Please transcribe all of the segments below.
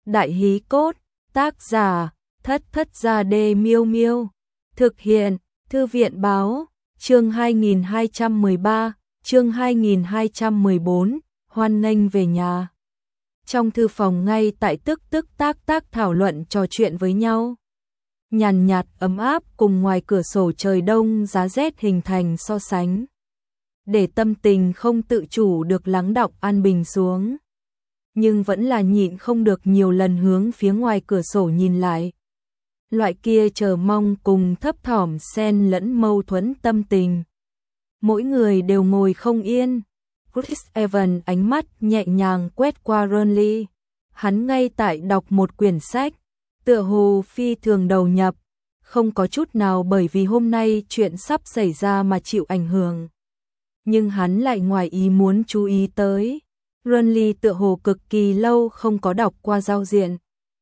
Đại hí cốt, tác giả, Thất Thất Gia Đê Miêu Miêu. Thực hiện, Thư viện báo, chương 2213, chương 2214, hoan nghênh về nhà. Trong thư phòng ngay tại tức tác thảo luận trò chuyện với nhau. Nhàn nhạt ấm áp cùng ngoài cửa sổ trời đông giá rét hình thành so sánh. Để tâm tình không tự chủ được lắng đọng an bình xuống. Nhưng vẫn là nhịn không được nhiều lần hướng phía ngoài cửa sổ nhìn lại. Loại kia chờ mong cùng thấp thỏm xen lẫn mâu thuẫn tâm tình. Mỗi người đều ngồi không yên. Chris Evans ánh mắt nhẹ nhàng quét qua Ronly. Hắn ngay tại đọc một quyển sách, tựa hồ phi thường đầu nhập, không có chút nào bởi vì hôm nay chuyện sắp xảy ra mà chịu ảnh hưởng. Nhưng hắn lại ngoài ý muốn chú ý tới. Ronly tựa hồ cực kỳ lâu không có đọc qua giao diện.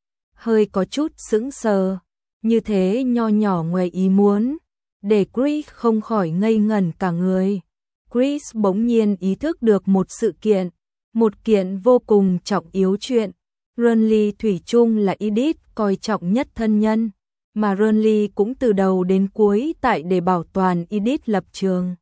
Hơi có chút sững sờ, như thế nho nhỏ ngoài ý muốn, để Chris không khỏi ngây ngẩn cả người. Chris bỗng nhiên ý thức được một sự kiện, một kiện vô cùng trọng yếu chuyện. Ronly thủy chung là Edith coi trọng nhất thân nhân, mà Ronly cũng từ đầu đến cuối tại để bảo toàn Edith lập trường.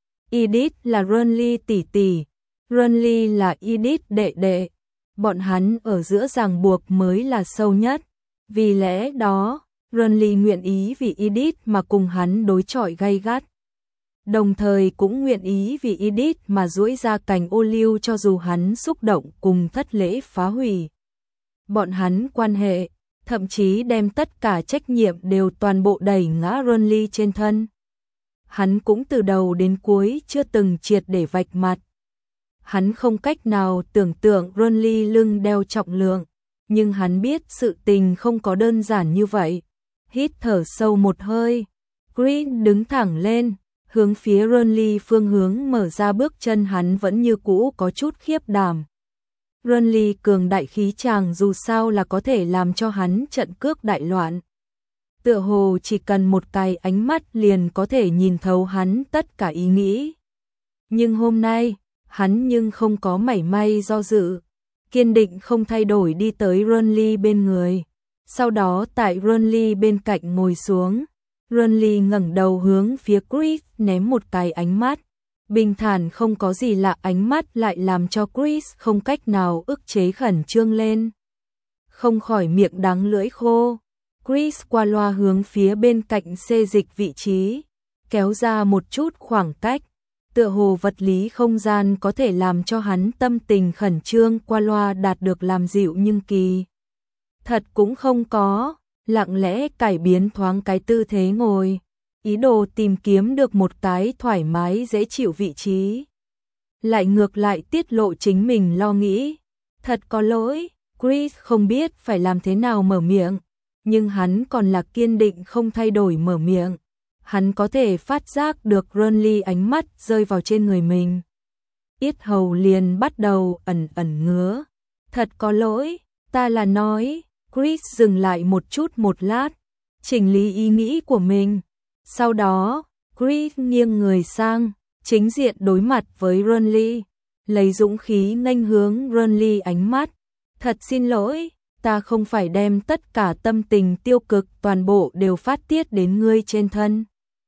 Edith là Ronly tỷ tỷ, Ronly là Edith đệ đệ, bọn hắn ở giữa ràng buộc mới là sâu nhất. Vì lẽ đó, Ronly nguyện ý vì Edith mà cùng hắn đối chọi gay gắt. Đồng thời cũng nguyện ý vì Edith mà duỗi ra cành ô liu cho dù hắn xúc động cùng thất lễ phá hủy bọn hắn quan hệ, thậm chí đem tất cả trách nhiệm đều toàn bộ đẩy ngã Ronly trên thân. Hắn cũng từ đầu đến cuối chưa từng triệt để vạch mặt. Hắn không cách nào tưởng tượng Ronly lưng đeo trọng lượng, nhưng hắn biết sự tình không có đơn giản như vậy. Hít thở sâu một hơi, Chris đứng thẳng lên, hướng phía Ronly phương hướng mở ra bước chân. Hắn vẫn như cũ có chút khiếp đảm. Ronly cường đại khí chàng dù sao là có thể làm cho hắn trận cước đại loạn. Tựa hồ chỉ cần một cái ánh mắt liền có thể nhìn thấu hắn tất cả ý nghĩ. Nhưng hôm nay, hắn nhưng không có mảy may do dự, kiên định không thay đổi đi tới Ronly bên người. Sau đó tại Ronly bên cạnh ngồi xuống, Ronly ngẩng đầu hướng phía Chris ném một cái ánh mắt. Bình thản không có gì lạ ánh mắt lại làm cho Chris không cách nào ức chế khẩn trương lên. Không khỏi miệng đắng lưỡi khô. Chris qua loa hướng phía bên cạnh xê dịch vị trí, kéo ra một chút khoảng cách. Tựa hồ vật lý không gian có thể làm cho hắn tâm tình khẩn trương qua loa đạt được làm dịu, nhưng kỳ thật cũng không có, lặng lẽ cải biến thoáng cái tư thế ngồi, ý đồ tìm kiếm được một cái thoải mái dễ chịu vị trí. Lại ngược lại tiết lộ chính mình lo nghĩ. Thật có lỗi, Chris không biết phải làm thế nào mở miệng, nhưng hắn còn là kiên định không thay đổi mở miệng. Hắn có thể phát giác được Ronly ánh mắt rơi vào trên người mình. Yết hầu liền bắt đầu ẩn ngứa. Thật có lỗi, ta là nói. Chris dừng lại một chút một lát, chỉnh lý ý nghĩ của mình. Sau đó, Chris nghiêng người sang, chính diện đối mặt với Ronly, lấy dũng khí nghênh hướng Ronly ánh mắt. Thật xin lỗi, ta không phải đem tất cả tâm tình tiêu cực toàn bộ đều phát tiết đến ngươi trên thân.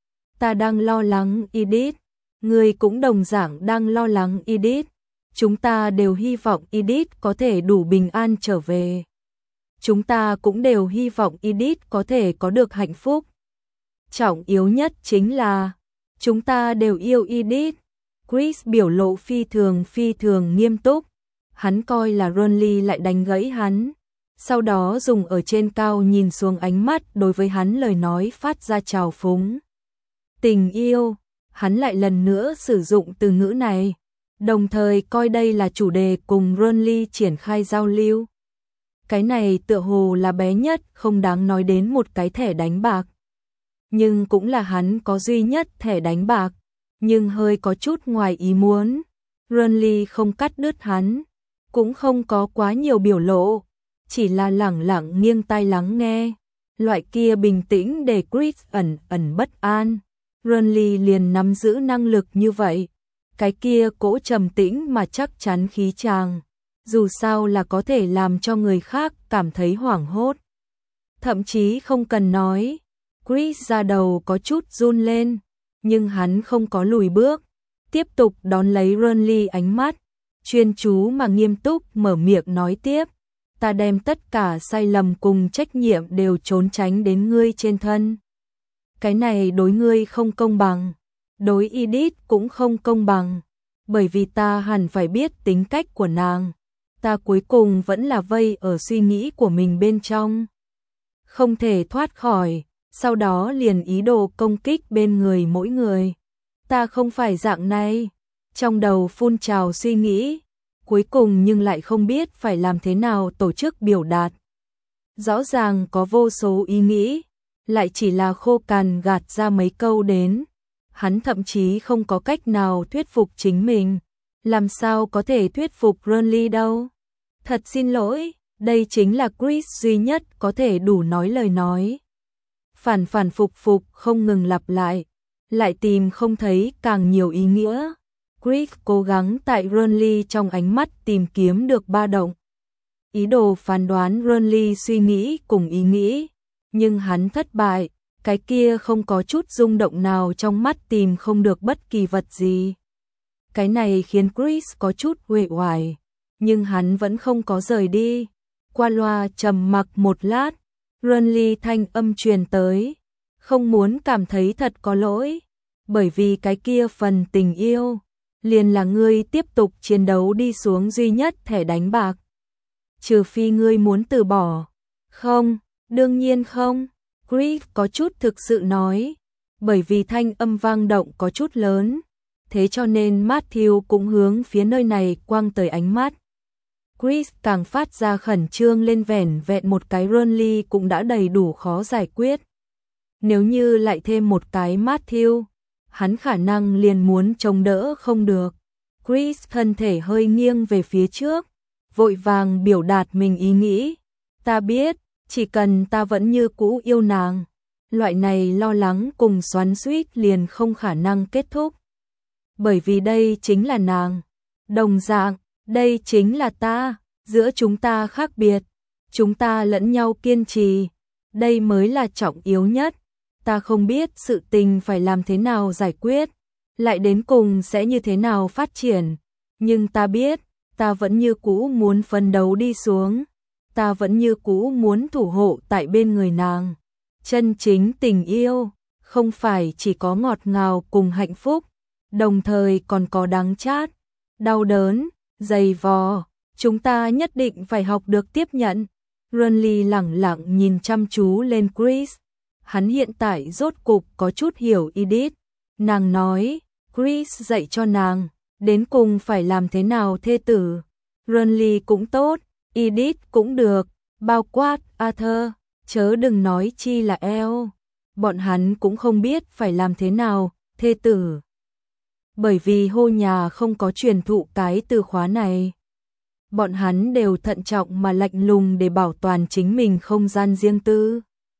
Ta đang lo lắng Edith, ngươi cũng đồng dạng đang lo lắng Edith. Chúng ta đều hy vọng Edith có thể đủ bình an trở về. Chúng ta cũng đều hy vọng Edith có thể có được hạnh phúc. Trọng yếu nhất chính là chúng ta đều yêu Edith. Chris biểu lộ phi thường nghiêm túc. Hắn coi là Ronly lại đánh gãy hắn. Sau đó dùng ở trên cao nhìn xuống ánh mắt đối với hắn lời nói phát ra trào phúng. Tình yêu, hắn lại lần nữa sử dụng từ ngữ này, đồng thời coi đây là chủ đề cùng Ronly triển khai giao lưu. Cái này tựa hồ là bé nhất không đáng nói đến một cái thẻ đánh bạc. Nhưng cũng là hắn có duy nhất thẻ đánh bạc, nhưng hơi có chút ngoài ý muốn. Ronly không cắt đứt hắn, cũng không có quá nhiều biểu lộ, chỉ là lẳng lặng nghiêng tai lắng nghe. Loại kia bình tĩnh để Chris ẩn bất an. Ronly liền nắm giữ năng lực như vậy. Cái kia cỗ trầm tĩnh mà chắc chắn khí chàng, dù sao là có thể làm cho người khác cảm thấy hoảng hốt. Thậm chí không cần nói, Chris da đầu có chút run lên, nhưng hắn không có lùi bước, tiếp tục đón lấy Renly ánh mắt, chuyên chú mà nghiêm túc mở miệng nói tiếp, ta đem tất cả sai lầm cùng trách nhiệm đều trốn tránh đến ngươi trên thân. Cái này đối ngươi không công bằng, đối Edith cũng không công bằng, bởi vì ta hẳn phải biết tính cách của nàng, ta cuối cùng vẫn là vây ở suy nghĩ của mình bên trong, không thể thoát khỏi, sau đó liền ý đồ công kích bên người mỗi người. Ta không phải dạng này, trong đầu phun trào suy nghĩ, cuối cùng nhưng lại không biết phải làm thế nào tổ chức biểu đạt. Rõ ràng có vô số ý nghĩ, lại chỉ là khô cằn gạt ra mấy câu đến. Hắn thậm chí không có cách nào thuyết phục chính mình, làm sao có thể thuyết phục Renly đâu. Thật xin lỗi, đây chính là Chris duy nhất có thể đủ nói lời nói. Phản phản phục phục không ngừng lặp lại tìm không thấy càng nhiều ý nghĩa. Chris cố gắng tại Renly trong ánh mắt tìm kiếm được ba động. Ý đồ phán đoán Renly suy nghĩ cùng ý nghĩ, nhưng hắn thất bại, cái kia không có chút rung động nào trong mắt tìm không được bất kỳ vật gì. Cái này khiến Chris có chút uể oải, nhưng hắn vẫn không có rời đi. Qua loa trầm mặc một lát, Renly thanh âm truyền tới, không muốn cảm thấy thật có lỗi, bởi vì cái kia phần tình yêu, liền là ngươi tiếp tục chiến đấu đi xuống duy nhất thẻ đánh bạc. Trừ phi ngươi muốn từ bỏ. Không, đương nhiên không, Chris có chút thực sự nói, bởi vì thanh âm vang động có chút lớn, thế cho nên Matthew cũng hướng phía nơi này quăng tới ánh mắt. Chris càng phát ra khẩn trương lên, vẻn vẹn một cái Renly cũng đã đầy đủ khó giải quyết. Nếu như lại thêm một cái Matthew, hắn khả năng liền muốn chống đỡ không được. Chris thân thể hơi nghiêng về phía trước, vội vàng biểu đạt mình ý nghĩ. Ta biết, chỉ cần ta vẫn như cũ yêu nàng, loại này lo lắng cùng xoắn xuýt liền không khả năng kết thúc. Bởi vì đây chính là nàng, đồng dạng, đây chính là ta, giữa chúng ta khác biệt, chúng ta lẫn nhau kiên trì, đây mới là trọng yếu nhất. Ta không biết sự tình phải làm thế nào giải quyết, lại đến cùng sẽ như thế nào phát triển, nhưng ta biết, ta vẫn như cũ muốn phấn đấu đi xuống, ta vẫn như cũ muốn thủ hộ tại bên người nàng. Chân chính tình yêu, không phải chỉ có ngọt ngào cùng hạnh phúc, đồng thời còn có đắng chát, đau đớn, dày vò, chúng ta nhất định phải học được tiếp nhận. Renly lẳng lặng nhìn chăm chú lên Chris. Hắn hiện tại rốt cục có chút hiểu Edith. Nàng nói, Chris dạy cho nàng, đến cùng phải làm thế nào thê tử. Renly cũng tốt, Edith cũng được, bao quát Arthur, chớ đừng nói chi là Elle. Bọn hắn cũng không biết phải làm thế nào thê tử. Bởi vì hô nhà không có truyền thụ cái từ khóa này. Bọn hắn đều thận trọng mà lạnh lùng để bảo toàn chính mình không gian riêng tư.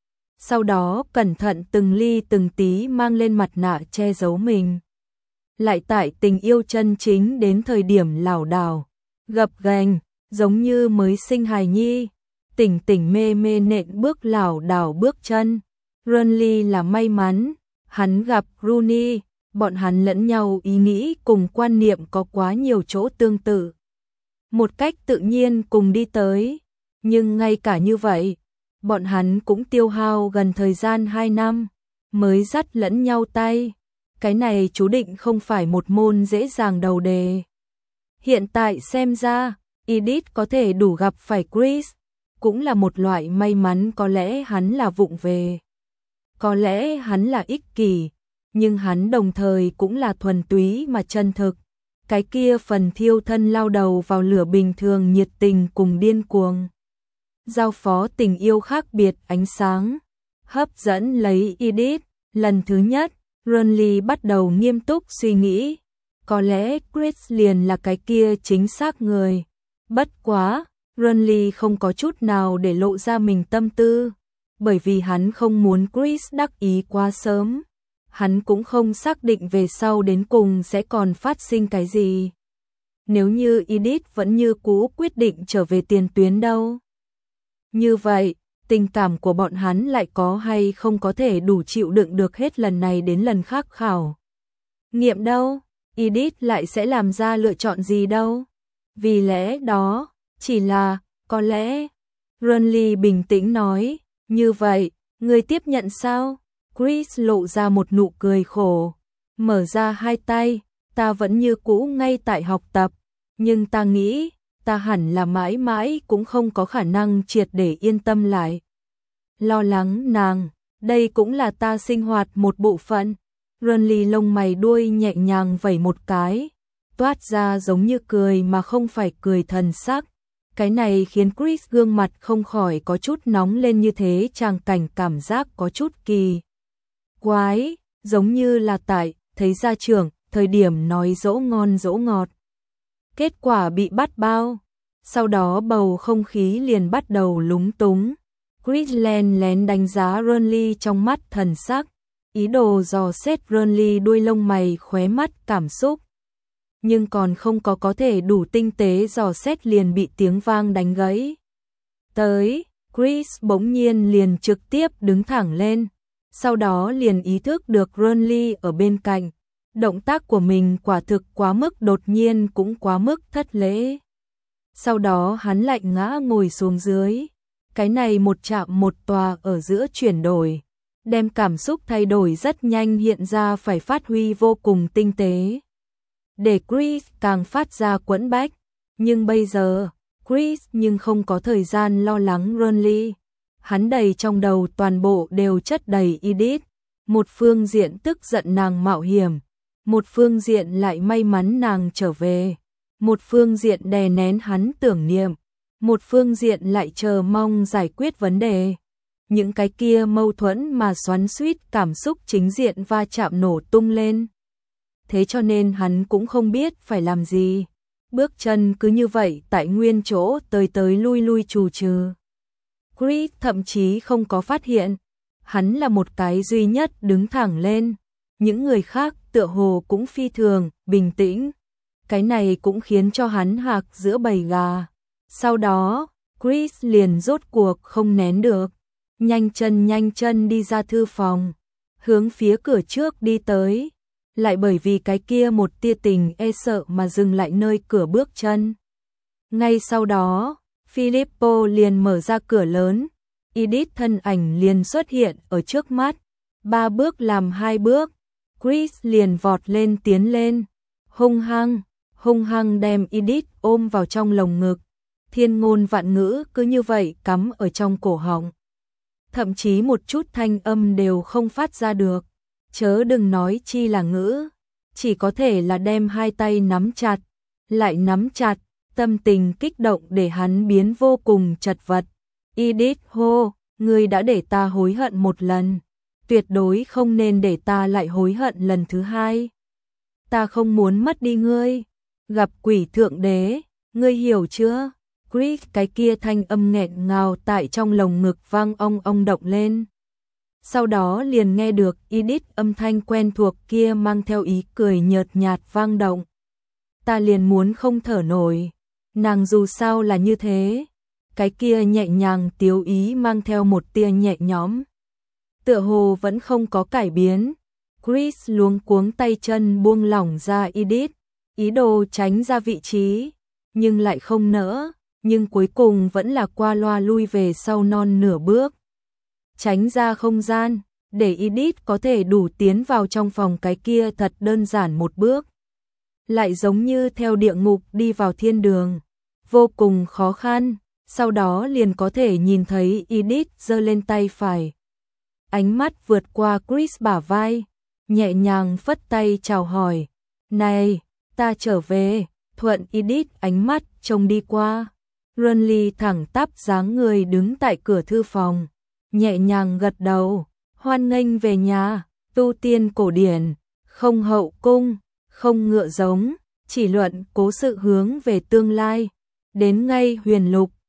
Sau đó cẩn thận từng ly từng tí mang lên mặt nạ che giấu mình. Lại tại tình yêu chân chính đến thời điểm lảo đảo, gập ghềnh, giống như mới sinh hài nhi, tỉnh tỉnh mê mê nện bước lảo đảo bước chân. Renly là may mắn, hắn gặp Rooney, bọn hắn lẫn nhau ý nghĩ cùng quan niệm có quá nhiều chỗ tương tự. Một cách tự nhiên cùng đi tới, nhưng ngay cả như vậy, bọn hắn cũng tiêu hao gần thời gian 2 năm, mới dắt lẫn nhau tay. Cái này chú định không phải một môn dễ dàng đầu đề. Hiện tại xem ra, Edith có thể đủ gặp phải Chris, cũng là một loại may mắn. Có lẽ hắn là vụng về, có lẽ hắn là ích kỷ, nhưng hắn đồng thời cũng là thuần túy mà chân thực. Cái kia phần thiêu thân lao đầu vào lửa bình thường nhiệt tình cùng điên cuồng. Giao phó tình yêu khác biệt ánh sáng, hấp dẫn lấy Edith. Lần thứ nhất, Renly bắt đầu nghiêm túc suy nghĩ, có lẽ Chris liền là cái kia chính xác người. Bất quá, Renly không có chút nào để lộ ra mình tâm tư, bởi vì hắn không muốn Chris đắc ý quá sớm. Hắn cũng không xác định về sau đến cùng sẽ còn phát sinh cái gì. Nếu như Edith vẫn như cũ quyết định trở về tiền tuyến đâu? Như vậy, tình cảm của bọn hắn lại có hay không có thể đủ chịu đựng được hết lần này đến lần khác khảo nghiệm đâu? Edith lại sẽ làm ra lựa chọn gì đâu? Vì lẽ đó, chỉ là, có lẽ, Renly bình tĩnh nói, như vậy, người tiếp nhận sao? Chris lộ ra một nụ cười khổ, mở ra hai tay, ta vẫn như cũ ngay tại học tập, nhưng ta nghĩ, ta hẳn là mãi mãi cũng không có khả năng triệt để yên tâm lại. Lo lắng nàng, đây cũng là ta sinh hoạt một bộ phận. Renly lông mày đuôi nhẹ nhàng vẩy một cái, toát ra giống như cười mà không phải cười thần sắc. Cái này khiến Chris gương mặt không khỏi có chút nóng lên, như thế tràng cảnh cảm giác có chút kỳ quái, giống như là tại thấy gia trưởng thời điểm nói dỗ ngon dỗ ngọt. Kết quả bị bắt bao, sau đó bầu không khí liền bắt đầu lúng túng. Chris lén lén đánh giá Renly trong mắt thần sắc, ý đồ dò xét Renly đuôi lông mày khóe mắt cảm xúc. Nhưng còn không có thể đủ tinh tế dò xét liền bị tiếng vang đánh gãy. Tới, Chris bỗng nhiên liền trực tiếp đứng thẳng lên, sau đó liền ý thức được Renly ở bên cạnh. Động tác của mình quả thực quá mức đột nhiên cũng quá mức thất lễ. Sau đó hắn lạnh ngã ngồi xuống dưới. Cái này một chạm một tòa ở giữa chuyển đổi, đem cảm xúc thay đổi rất nhanh hiện ra phải phát huy vô cùng tinh tế. Để Chris càng phát ra quẫn bách, nhưng bây giờ, Chris nhưng không có thời gian lo lắng Renly. Hắn đầy trong đầu toàn bộ đều chất đầy Edith, một phương diện tức giận nàng mạo hiểm, một phương diện lại may mắn nàng trở về, một phương diện đè nén hắn tưởng niệm, một phương diện lại chờ mong giải quyết vấn đề. Những cái kia mâu thuẫn mà xoắn xuýt cảm xúc chính diện va chạm nổ tung lên. Thế cho nên hắn cũng không biết phải làm gì. Bước chân cứ như vậy tại nguyên chỗ tới tới lui lui trù trừ. Chris thậm chí không có phát hiện. Hắn là một cái duy nhất đứng thẳng lên. Những người khác tựa hồ cũng phi thường, bình tĩnh. Cái này cũng khiến cho hắn hạc giữa bầy gà. Sau đó, Chris liền rốt cuộc không nén được. Nhanh chân đi ra thư phòng. Hướng phía cửa trước đi tới. Lại bởi vì cái kia một tia tình e sợ mà dừng lại nơi cửa bước chân. Ngay sau đó, Filippo liền mở ra cửa lớn. Edith thân ảnh liền xuất hiện ở trước mắt. 3 bước làm 2 bước. Chris liền vọt lên tiến lên. Hung hăng đem Edith ôm vào trong lồng ngực. Thiên ngôn vạn ngữ cứ như vậy cắm ở trong cổ họng. Thậm chí một chút thanh âm đều không phát ra được. Chớ đừng nói chi là ngữ. Chỉ có thể là đem hai tay nắm chặt. Lại nắm chặt. Tâm tình kích động để hắn biến vô cùng chật vật. Edith hô, ngươi đã để ta hối hận một lần. Tuyệt đối không nên để ta lại hối hận lần thứ hai. Ta không muốn mất đi ngươi. Gặp quỷ thượng đế, ngươi hiểu chưa? Chris cái kia thanh âm nghẹn ngào tại trong lồng ngực vang ong ong động lên. Sau đó liền nghe được Edith âm thanh quen thuộc kia mang theo ý cười nhợt nhạt vang động. Ta liền muốn không thở nổi. Nàng dù sao là như thế. Cái kia nhẹ nhàng tiếu ý mang theo một tia nhẹ nhõm. Tựa hồ vẫn không có cải biến. Chris luống cuống tay chân buông lỏng ra Edith, ý đồ tránh ra vị trí, nhưng lại không nỡ, nhưng cuối cùng vẫn là qua loa lui về sau non nửa bước. Tránh ra không gian, để Edith có thể đủ tiến vào trong phòng cái kia thật đơn giản một bước. Lại giống như theo địa ngục đi vào thiên đường, vô cùng khó khăn, sau đó liền có thể nhìn thấy Edith giơ lên tay phải. Ánh mắt vượt qua Chris bả vai, nhẹ nhàng phất tay chào hỏi. Này, ta trở về, thuận Edith ánh mắt trông đi qua. Renly thẳng tắp dáng người đứng tại cửa thư phòng, nhẹ nhàng gật đầu, hoan nghênh về nhà, tu tiên cổ điển, không hậu cung, không ngựa giống, chỉ luận cố sự hướng về tương lai, đến ngay huyền lục,